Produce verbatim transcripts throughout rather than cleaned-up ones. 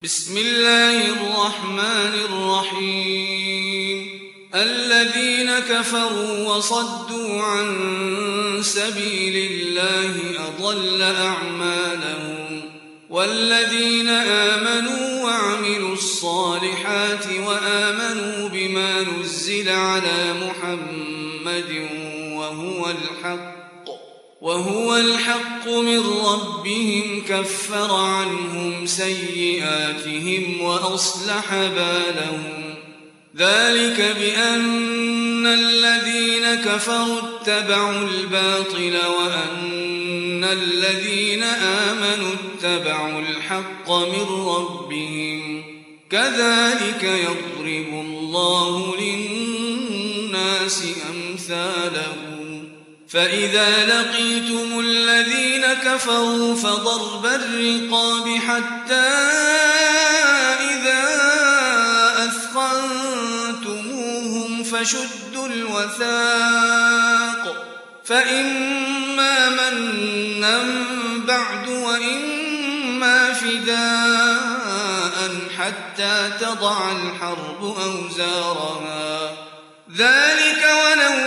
بسم الله الرحمن الرحيم الذين كفروا وصدوا عن سبيل الله أضل أعمالهم والذين آمنوا وعملوا الصالحات وآمنوا بما نزل على محمد وهو الحق وهو الحق من ربهم كفر عنهم سيئاتهم وأصلح بالهم ذلك بأن الذين كفروا اتبعوا الباطل وأن الذين آمنوا اتبعوا الحق من ربهم كذلك يضرب الله للناس أمثالهم فإذا لقيتم الذين كفروا فضرب الرقاب حتى إذا أثخنتموهم فشدوا الوثاق فإما منا بعد وإما فداء حتى تضع الحرب أوزارها ذلك ولو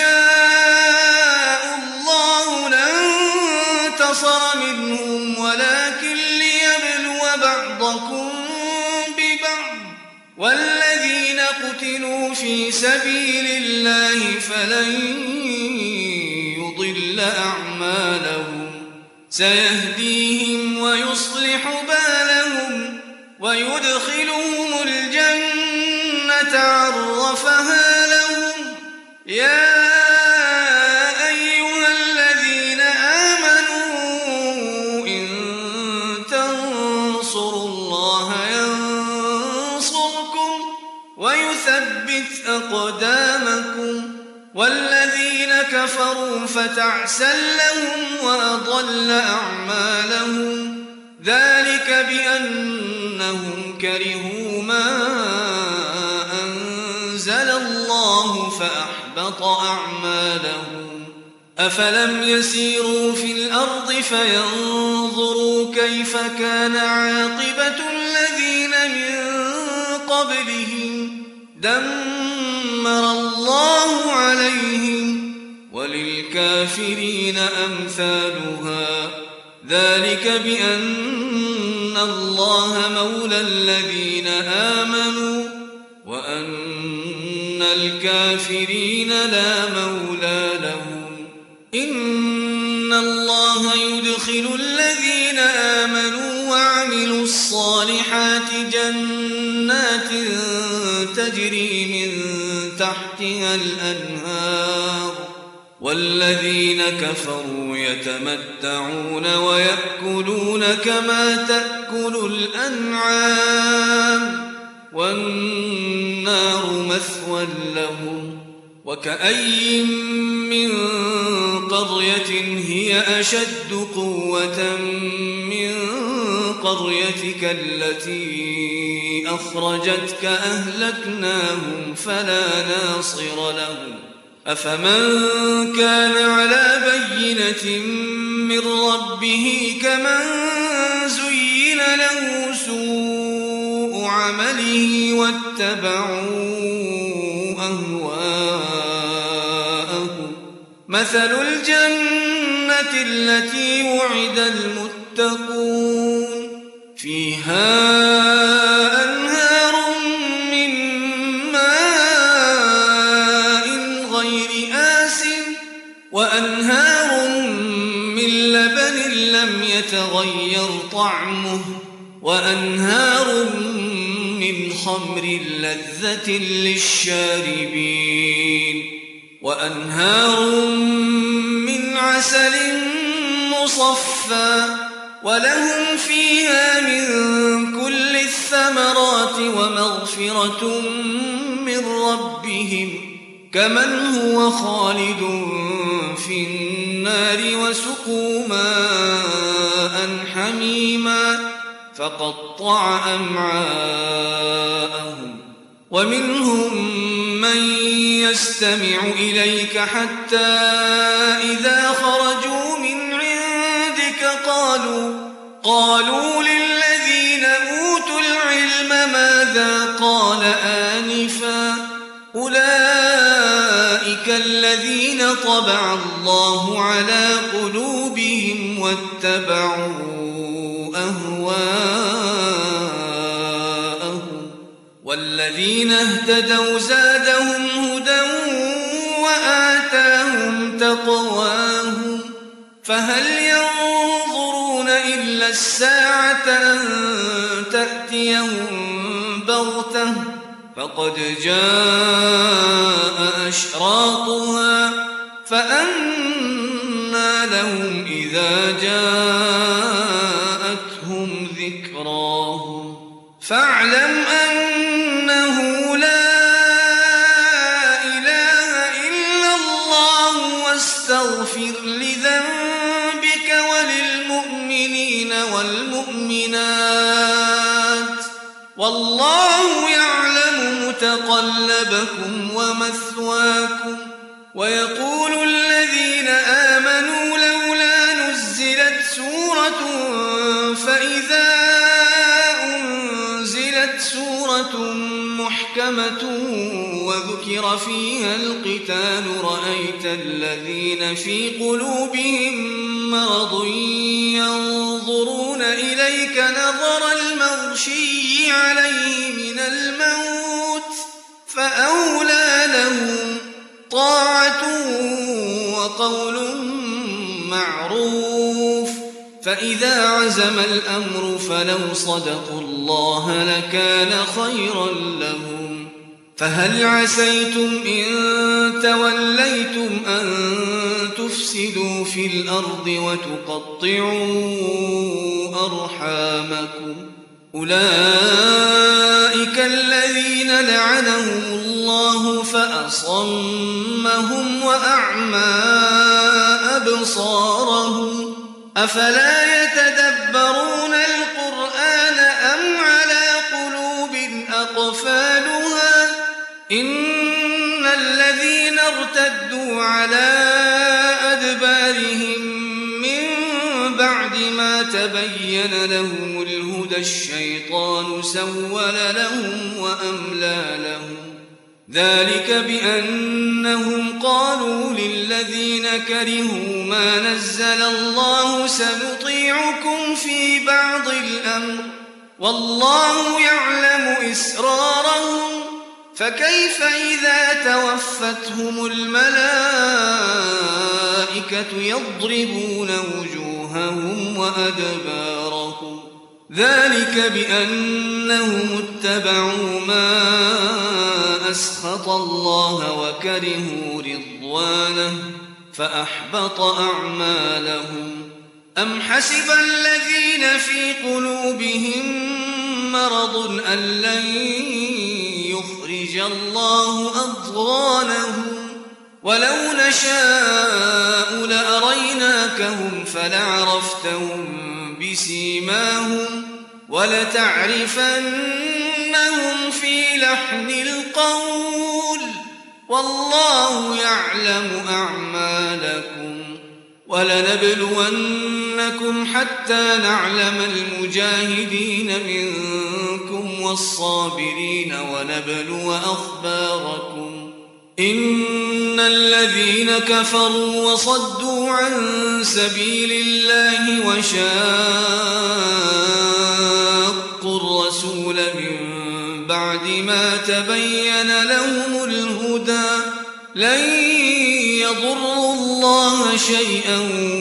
يشاء الله لانتصر منهم ولكن ليبلو بعضكم ببعض والذين قتلوا في سبيل الله فلن يضل أعمالهم سيهديهم ويصلح بالهم ويدخلهم الجنة عرفها لهم يا أيها الذين آمنوا إن تنصروا الله ينصركم ويثبت أقدامكم والذين كفروا فتعسا لهم وأضل أعمالهم ذلك بأنهم كرهوا ما أنزل الله فأحبط أعمالهم أفلم يسيروا في الأرض فينظروا كيف كان عاقبة الذين من قبلهم دمر الله عليهم وللكافرين أمثالها ذلك بأن الله مولى الذين آمنوا وأن الكافرين لا مولى لهم إن الله يدخل الذين آمنوا وعملوا الصالحات جنات تجري من تحتها الأنهار والذين كفروا يتمتعون ويأكلون كما تأكل الأنعام والنار مثوى لهم وكأي من قرية هي أشد قوة من قريتك التي أخرجتك أهلكناهم فلا ناصر لهم أفمن كان على بينة من ربه كمن زين له سوء عمله واتبعوا أهواءهم مثل الجنة التي وعد المتقون فيها أنهار من ماء غير آسن وأنهار من لبن لم يتغير طعمه وأنهار من خمر لذة للشاربين وأنهار من عسل مصفى ولهم فيها من كل الثمرات ومغفرة من ربهم كمن هو خالد في النار وسقوا ماء حميما فقطع أمعاءهم ومنهم من يستمع إليك حتى إذا خرجوا من عندك قالوا قالوا للذين أوتوا قال آنفا أولئك الذين طبع الله على قلوبهم واتبعوا أهواءهم والذين اهتدوا زادهم هدى وآتاهم تقواهم فهل ينظرون إلا الساعة أن تأتيهم بغتة فقد جاء أشراطها فأنى لهم إذا جاءتهم ذكراهم فاعلم أنه لا إله إلا الله واستغفر لذنبك وللمؤمنين والمؤمنات والله يعلم متقلبكم ومثواكم ويقول الذين آمنوا لولا نزلت سورة فإذا أنزلت سورة محكمة وذكر فيها القتال رأيت الذين في قلوبهم مرض ينظرون إليك نظر المغشي عليه من الموت فأولى لهم طاعة وقول معروف فإذا عزم الأمر فلو صدقوا الله لكان خيرا لهم فهل عسيتم إن توليتم أن تفسدوا في الأرض وتقطعوا أرحامكم أولئك الذين لعنهم الله فأصمهم وأعمى أبصارهم أفلا يتدبرون القرآن أم على قلوب أقفالها إن الذين ارتدوا على أدبارهم من بعد ما تبين لهم الهدى الشيطان سول لهم وأملى لهم ذلك بأنهم قالوا للذين كرهوا ما نزل الله سنطيعكم في بعض الأمر والله يعلم إسرارهم فكيف إذا توفتهم الملائكة يضربون وجوههم وأدبارهم ذلك بأنهم اتبعوا ما أسخط الله وكرهوا رضوانه فأحبط أعمالهم أم حسب الذين في قلوبهم مرض أن لن يخرج الله أضغانهم ولو نشاء لأريناكهم فلعرفتهم بسيماهم ولتعرفنهم في لحن القول والله يعلم أعمالكم ولنبلونكم حتى نعلم المجاهدين منكم والصابرين ونبلو أخباركم إن الذين كفروا وصدوا عن سبيل الله وشاقوا الرسول من بعد ما تبين لهم الهدى لن يضروا الله شيئا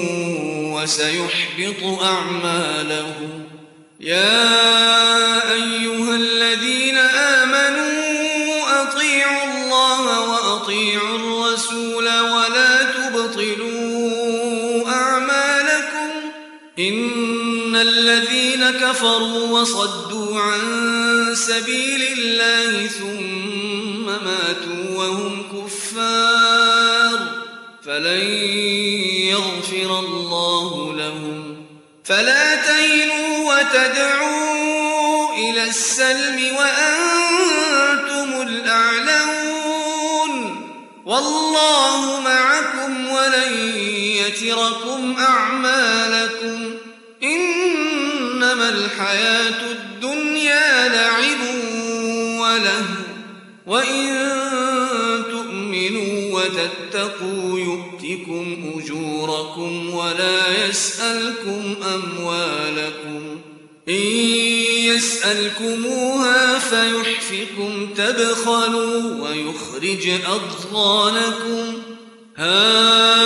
وسيحبط أعمالهم يا أيها الذين آمنوا أطيعوا الله وأطيعوا الرسول ولا تبطلوا أعمالكم إن الذين كفروا وصدوا عن سبيل الله ثم ماتوا وهم كفار فلن يغفر الله لهم فلا تهنوا وتدعوا إلى السلم وأنتم الأعلون والله معكم ولن يتركم أعمالكم إنما الحياة الدنيا لعب وله وإن تؤمنوا وتتقوا يؤتكم أجوركم ولا يسألكم أموالكم إن يسألكموها فيحفكم تبخلوا ويخرج أضغانكم ها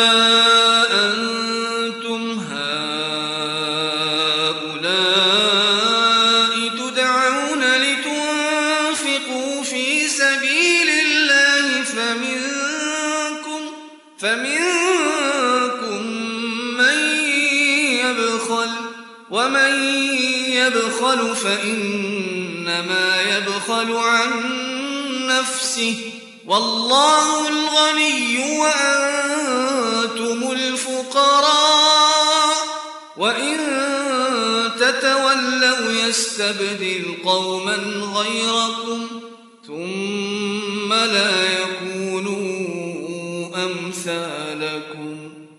أنتم هؤلاء تدعون لتنفقوا في سبيل الله فمنكم, فمنكم من يبخل ومن يبخل فإنما يبخل عن نفسه والله الغني وأنتم الفقراء وإن تتولوا يستبدل قوما غيركم ثم لا يكونوا أمثالكم